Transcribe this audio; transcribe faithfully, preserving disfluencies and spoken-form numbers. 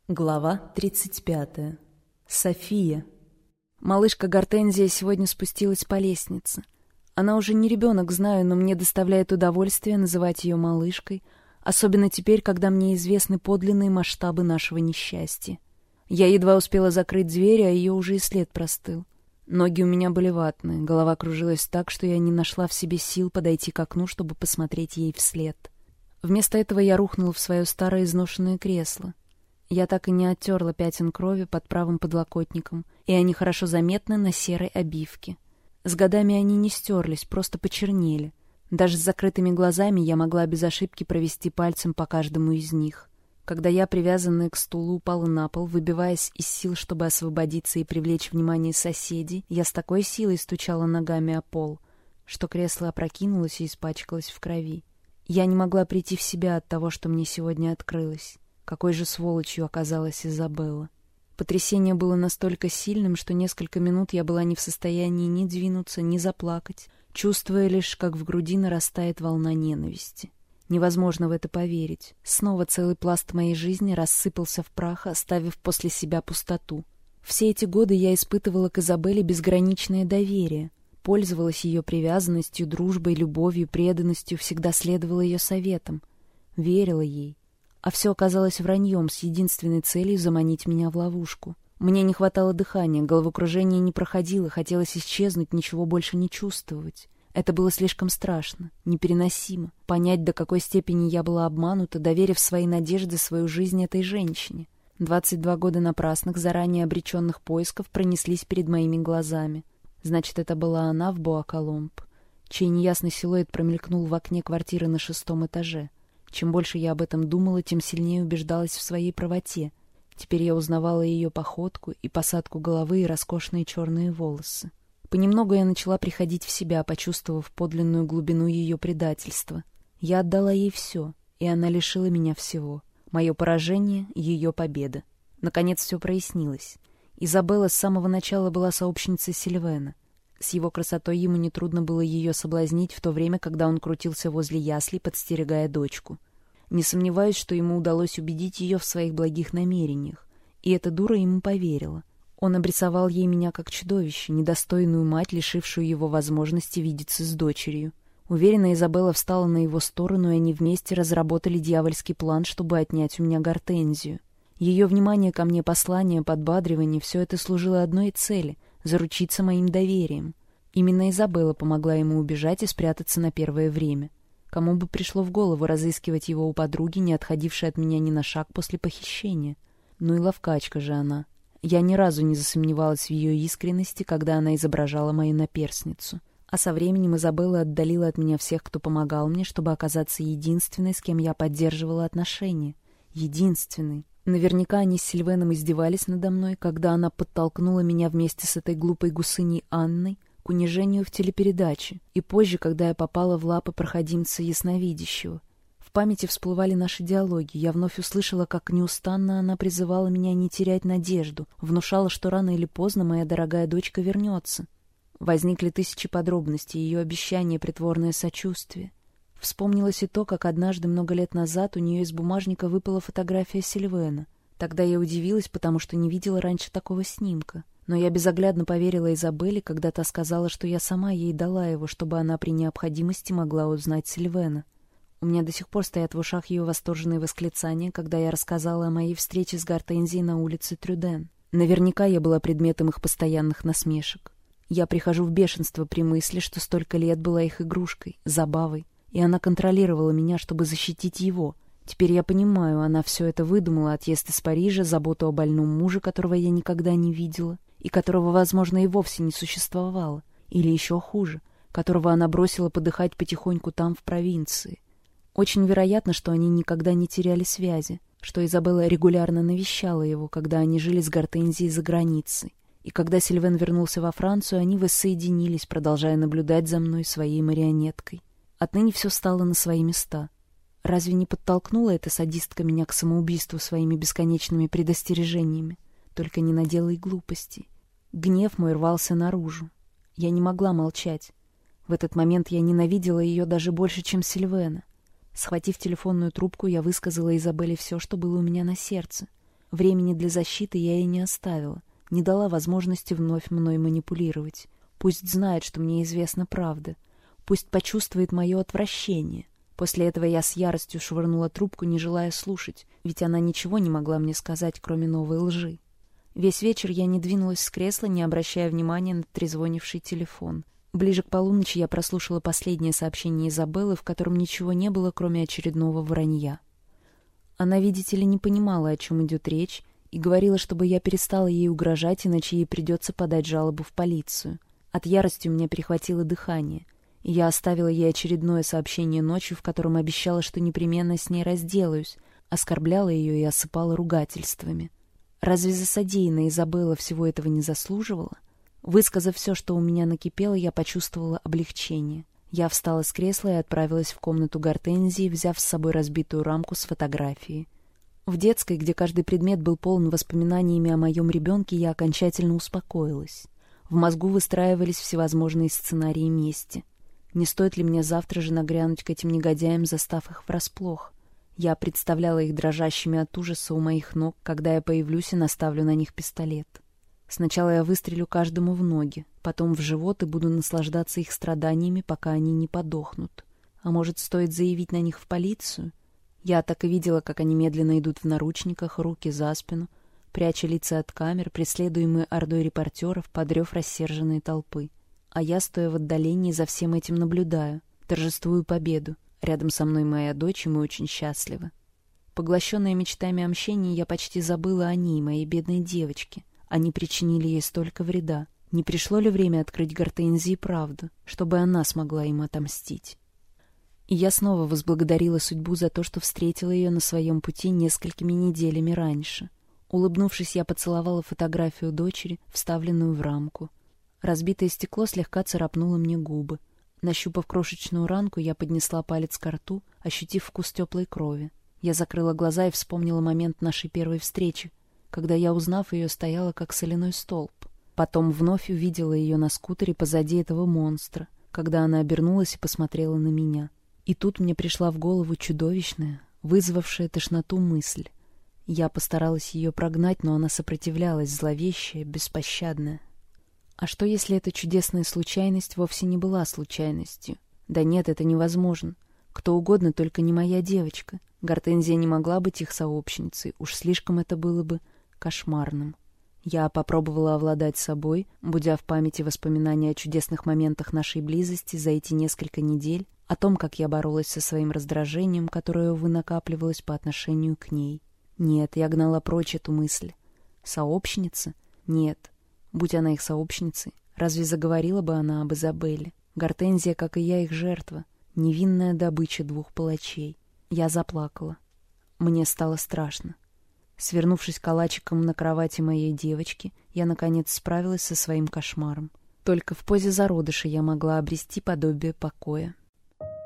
Глава тридцать пятая. София. Малышка Гортензия сегодня спустилась по лестнице. Она уже не ребенок, знаю, но мне доставляет удовольствие называть ее малышкой, особенно теперь, когда мне известны подлинные масштабы нашего несчастья. Я едва успела закрыть дверь, а ее уже и след простыл. Ноги у меня были ватные, голова кружилась так, что я не нашла в себе сил подойти к окну, чтобы посмотреть ей вслед. Вместо этого я рухнула в свое старое изношенное кресло. Я так и не оттерла пятен крови под правым подлокотником, и они хорошо заметны на серой обивке. С годами они не стерлись, просто почернели. Даже с закрытыми глазами я могла без ошибки провести пальцем по каждому из них. Когда я, привязанная к стулу, упала на пол, выбиваясь из сил, чтобы освободиться и привлечь внимание соседей, я с такой силой стучала ногами о пол, что кресло опрокинулось и испачкалось в крови. Я не могла прийти в себя от того, что мне сегодня открылось. Какой же сволочью оказалась Изабелла. Потрясение было настолько сильным, что несколько минут я была не в состоянии ни двинуться, ни заплакать, чувствуя лишь, как в груди нарастает волна ненависти. Невозможно в это поверить. Снова целый пласт моей жизни рассыпался в прах, оставив после себя пустоту. Все эти годы я испытывала к Изабелле безграничное доверие, пользовалась ее привязанностью, дружбой, любовью, преданностью, всегда следовала ее советам, верила ей. А все оказалось враньем с единственной целью заманить меня в ловушку. Мне не хватало дыхания, головокружение не проходило, хотелось исчезнуть, ничего больше не чувствовать. Это было слишком страшно, непереносимо. Понять, до какой степени я была обманута, доверив свои надежды, свою жизнь этой женщине. Двадцать два года напрасных, заранее обреченных поисков пронеслись перед моими глазами. Значит, это была она в Боа-Коломб, чей неясный силуэт промелькнул в окне квартиры на шестом этаже. Чем больше я об этом думала, тем сильнее убеждалась в своей правоте. Теперь я узнавала ее походку и посадку головы и роскошные черные волосы. Понемногу я начала приходить в себя, почувствовав подлинную глубину ее предательства. Я отдала ей все, и она лишила меня всего. Мое поражение — ее победа. Наконец все прояснилось. Изабелла с самого начала была сообщницей Сильвена. С его красотой ему нетрудно было ее соблазнить в то время, когда он крутился возле яслей, подстерегая дочку. Не сомневаюсь, что ему удалось убедить ее в своих благих намерениях, и эта дура ему поверила. Он обрисовал ей меня как чудовище, недостойную мать, лишившую его возможности видеться с дочерью. Уверена, Изабелла встала на его сторону, и они вместе разработали дьявольский план, чтобы отнять у меня Гортензию. Ее внимание ко мне, послание, подбадривание — все это служило одной цели — заручиться моим доверием. Именно Изабелла помогла ему убежать и спрятаться на первое время. Кому бы пришло в голову разыскивать его у подруги, не отходившей от меня ни на шаг после похищения? Ну и ловкачка же она. Я ни разу не засомневалась в ее искренности, когда она изображала мою наперсницу. А со временем Изабелла отдалила от меня всех, кто помогал мне, чтобы оказаться единственной, с кем я поддерживала отношения. Единственной. Наверняка они с Сильвеном издевались надо мной, когда она подтолкнула меня вместе с этой глупой гусыней Анной к унижению в телепередаче, и позже, когда я попала в лапы проходимца ясновидящего. В памяти всплывали наши диалоги. Я вновь услышала, как неустанно она призывала меня не терять надежду, внушала, что рано или поздно моя дорогая дочка вернется. Возникли тысячи подробностей, ее обещания, притворное сочувствие. Вспомнилось и то, как однажды, много лет назад, у нее из бумажника выпала фотография Сильвена. Тогда я удивилась, потому что не видела раньше такого снимка. Но я безоглядно поверила Изабелле, когда та сказала, что я сама ей дала его, чтобы она при необходимости могла узнать Сильвена. У меня до сих пор стоят в ушах ее восторженные восклицания, когда я рассказала о моей встрече с Гортензией на улице Трюден. Наверняка я была предметом их постоянных насмешек. Я прихожу в бешенство при мысли, что столько лет была их игрушкой, забавой. И она контролировала меня, чтобы защитить его. Теперь я понимаю, она все это выдумала: отъезд из Парижа, заботу о больном муже, которого я никогда не видела, и которого, возможно, и вовсе не существовало. Или еще хуже, которого она бросила подыхать потихоньку там, в провинции. Очень вероятно, что они никогда не теряли связи, что Изабелла регулярно навещала его, когда они жили с Гортензией за границей. И когда Сильвен вернулся во Францию, они воссоединились, продолжая наблюдать за мной своей марионеткой. Отныне все стало на свои места. Разве не подтолкнула эта садистка меня к самоубийству своими бесконечными предостережениями? Только не наделай глупостей. Гнев мой рвался наружу. Я не могла молчать. В этот момент я ненавидела ее даже больше, чем Сильвена. Схватив телефонную трубку, я высказала Изабелле все, что было у меня на сердце. Времени для защиты я ей не оставила, не дала возможности вновь мной манипулировать. Пусть знает, что мне известна правда. Пусть почувствует мое отвращение. После этого я с яростью швырнула трубку, не желая слушать, ведь она ничего не могла мне сказать, кроме новой лжи. Весь вечер я не двинулась с кресла, не обращая внимания на трезвонивший телефон. Ближе к полуночи я прослушала последнее сообщение Изабеллы, в котором ничего не было, кроме очередного вранья. Она, видите ли, не понимала, о чем идет речь, и говорила, чтобы я перестала ей угрожать, иначе ей придется подать жалобу в полицию. От ярости у меня перехватило дыхание, и я оставила ей очередное сообщение ночью, в котором обещала, что непременно с ней разделаюсь, оскорбляла ее и осыпала ругательствами. Разве за содеянное Изабелла всего этого не заслуживала? Высказав все, что у меня накипело, я почувствовала облегчение. Я встала с кресла и отправилась в комнату Гортензии, взяв с собой разбитую рамку с фотографией. В детской, где каждый предмет был полон воспоминаниями о моем ребенке, я окончательно успокоилась. В мозгу выстраивались всевозможные сценарии мести. Не стоит ли мне завтра же нагрянуть к этим негодяям, застав их врасплох? Я представляла их дрожащими от ужаса у моих ног, когда я появлюсь и наставлю на них пистолет. Сначала я выстрелю каждому в ноги, потом в живот и буду наслаждаться их страданиями, пока они не подохнут. А может, стоит заявить на них в полицию? Я так и видела, как они медленно идут в наручниках, руки за спину, пряча лица от камер, преследуемые ордой репортеров, под рев рассерженной толпы. А я, стоя в отдалении, за всем этим наблюдаю, торжествую победу. Рядом со мной моя дочь, и мы очень счастливы. Поглощенная мечтами о мщении, я почти забыла о ней, моей бедной девочке. Они причинили ей столько вреда. Не пришло ли время открыть Гортензии правду, чтобы она смогла им отомстить? И я снова возблагодарила судьбу за то, что встретила ее на своем пути несколькими неделями раньше. Улыбнувшись, я поцеловала фотографию дочери, вставленную в рамку. Разбитое стекло слегка царапнуло мне губы. Нащупав крошечную ранку, я поднесла палец ко рту, ощутив вкус теплой крови. Я закрыла глаза и вспомнила момент нашей первой встречи, когда я, узнав ее, стояла как соляной столб. Потом вновь увидела ее на скутере позади этого монстра, когда она обернулась и посмотрела на меня. И тут мне пришла в голову чудовищная, вызвавшая тошноту мысль. Я постаралась ее прогнать, но она сопротивлялась, зловещая, беспощадная. А что, если эта чудесная случайность вовсе не была случайностью? Да нет, это невозможно. Кто угодно, только не моя девочка. Гортензия не могла быть их сообщницей, уж слишком это было бы кошмарным. Я попробовала овладать собой, будя в памяти воспоминания о чудесных моментах нашей близости за эти несколько недель, о том, как я боролась со своим раздражением, которое, увы, накапливалось по отношению к ней. Нет, я гнала прочь эту мысль. Сообщница? Нет. Будь она их сообщницей, разве заговорила бы она об Изабелле? Гортензия, как и я, их жертва, невинная добыча двух палачей. Я заплакала. Мне стало страшно. Свернувшись калачиком на кровати моей девочки, я, наконец, справилась со своим кошмаром. Только в позе зародыша я могла обрести подобие покоя.